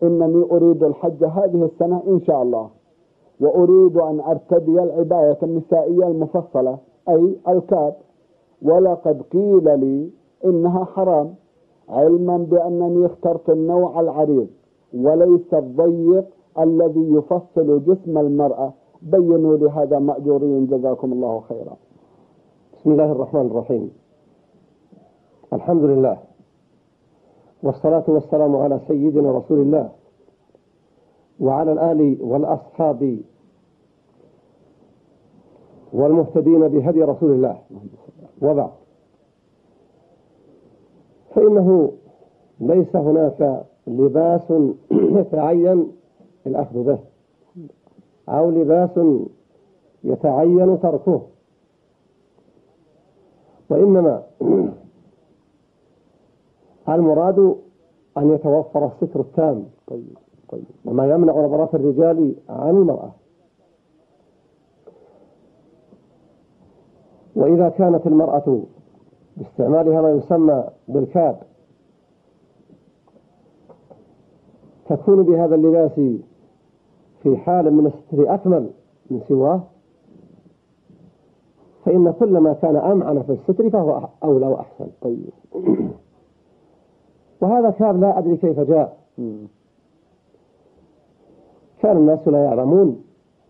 إنني أريد الحج هذه السنة إن شاء الله، وأريد أن أرتدي العباية النسائية المفصلة أي الكاب، ولقد قيل لي إنها حرام، علما بأنني اخترت النوع العريض وليس الضيق الذي يفصل جسم المرأة. بينوا لي هذا مأجورين، جزاكم الله خيرا. بسم الله الرحمن الرحيم. الحمد لله، والصلاة والسلام على سيدنا رسول الله وعلى الآل والأصحاب والمهتدين بهدي رسول الله، وبعد، فإنه ليس هناك لباس يتعين الأخذ به أو لباس يتعين تركه، وإنما المراد أن يتوفر الستر التام وما يمنع نظرات الرجال عن المرأة. وإذا كانت المرأة باستعمالها ما يسمى بالكاب تكون بهذا اللباس في حال من الستر أكمل من سواه، فإن كل ما كان أمعن في الستر فهو أولى وأحسن. وهذا كاب لا أدري كيف جاء، كان الناس لا يعلمون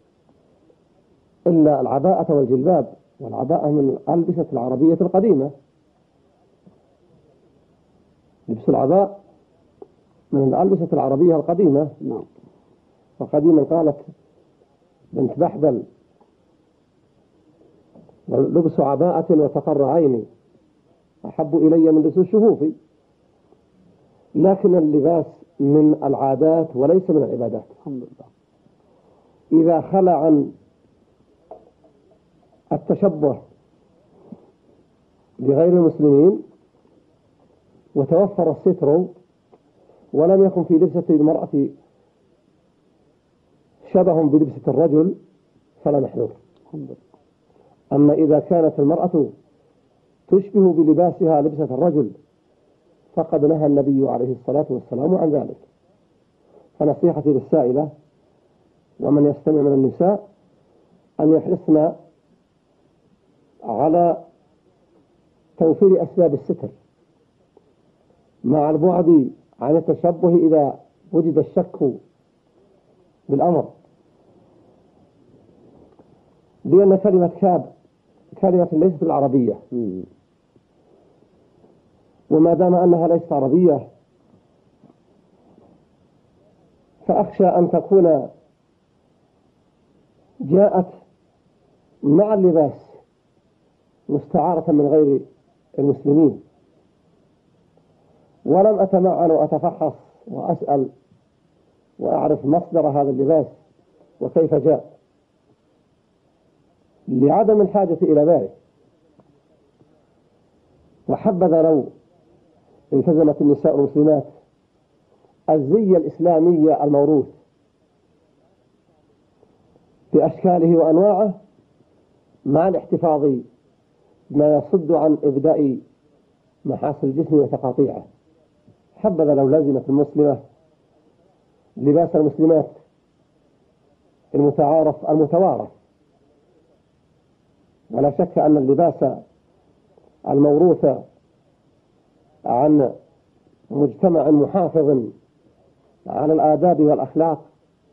إلا العباءة والجلباب، والعباءة من الألبسة العربية القديمة، لبس العباء من الألبسة العربية القديمة. وقديما قالت بنت بحبل: لبس عباءة وتقر عيني أحب إلي من لبس الشهوف. لكن اللباس من العادات وليس من العبادات. الحمد لله. إذا خلى عن التشبه بغير المسلمين وتوفر الستر ولم يكن في لبسة المرأة شبه بلبسة الرجل فلا محذور. أما إذا كانت المرأة تشبه بلباسها لبسة الرجل فقد نهى النبي عليه الصلاة والسلام عن ذلك. فنصيحتي للسائلة ومن يستمع من النساء أن يحرصن على توفير أسباب الستر مع البعد عن التشبه إذا وجد الشك بالأمر، لأن كلمة كاب كلمة ليست بالعربية، وما دام أنها ليست عربية فأخشى أن تكون جاءت مع اللباس مستعارة من غير المسلمين، ولم أتمعن وأتفحص وأسأل وأعرف مصدر هذا اللباس وكيف جاء، لعدم الحاجة إلى ذلك. وحبذا لو التزمت النساء المسلمات الزي الإسلامي الموروث بأشكاله وأنواعه مع الاحتفاظ بما يصد عن إبداء محاسن الجسم وتقاطيعه. حبذا لو لزمت المسلمة لباس المسلمات المتوارث. ولا شك أن اللباس الموروث عن مجتمع محافظ على الآداب والأخلاق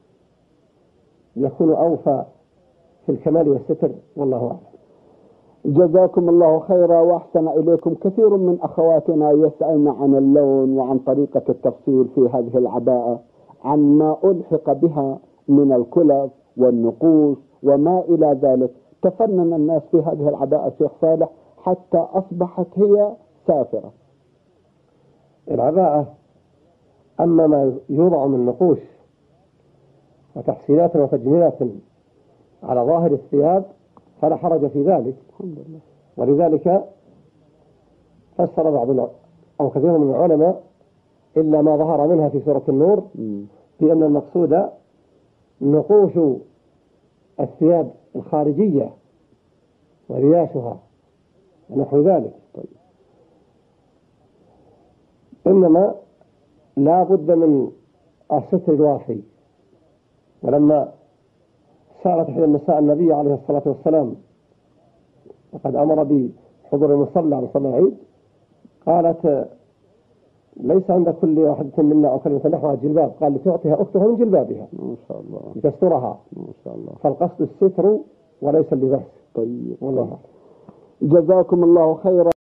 يكون أوفى في الكمال والستر، والله أعلم. جزاكم الله خيرا وأحسن إليكم. كثير من أخواتنا يسألن عن اللون وعن طريقة التفصيل في هذه العباءة، عن ما ألحق بها من الكلف والنقوش وما إلى ذلك. تفنن الناس في هذه العباءة شيخ صالح حتى أصبحت هي سافرة. العباءة أما ما يوضع من نقوش وتحسينات وتجميلات على ظاهر الثياب فلا حرج في ذلك، ولذلك فسر بعض أو كثير من العلماء إلا ما ظهر منها في سورة النور بأن المقصود نقوش الثياب الخارجية ورياشها ونحو ذلك. إنما لا بد من الستر الوافي. ولما سألت إحدى النساء النبي عليه الصلاة والسلام وقد أمر بحضور المصلى العيد، قالت: ليس عند كل واحدة منا أو كلمة نحوها جلباب، قال: لتعطيها أختها من جلبابها ما شاء الله، لتسترها. ما شاء الله. فالقصد الستر وليس اللباس. طيب، والله. جزاكم الله خيرا.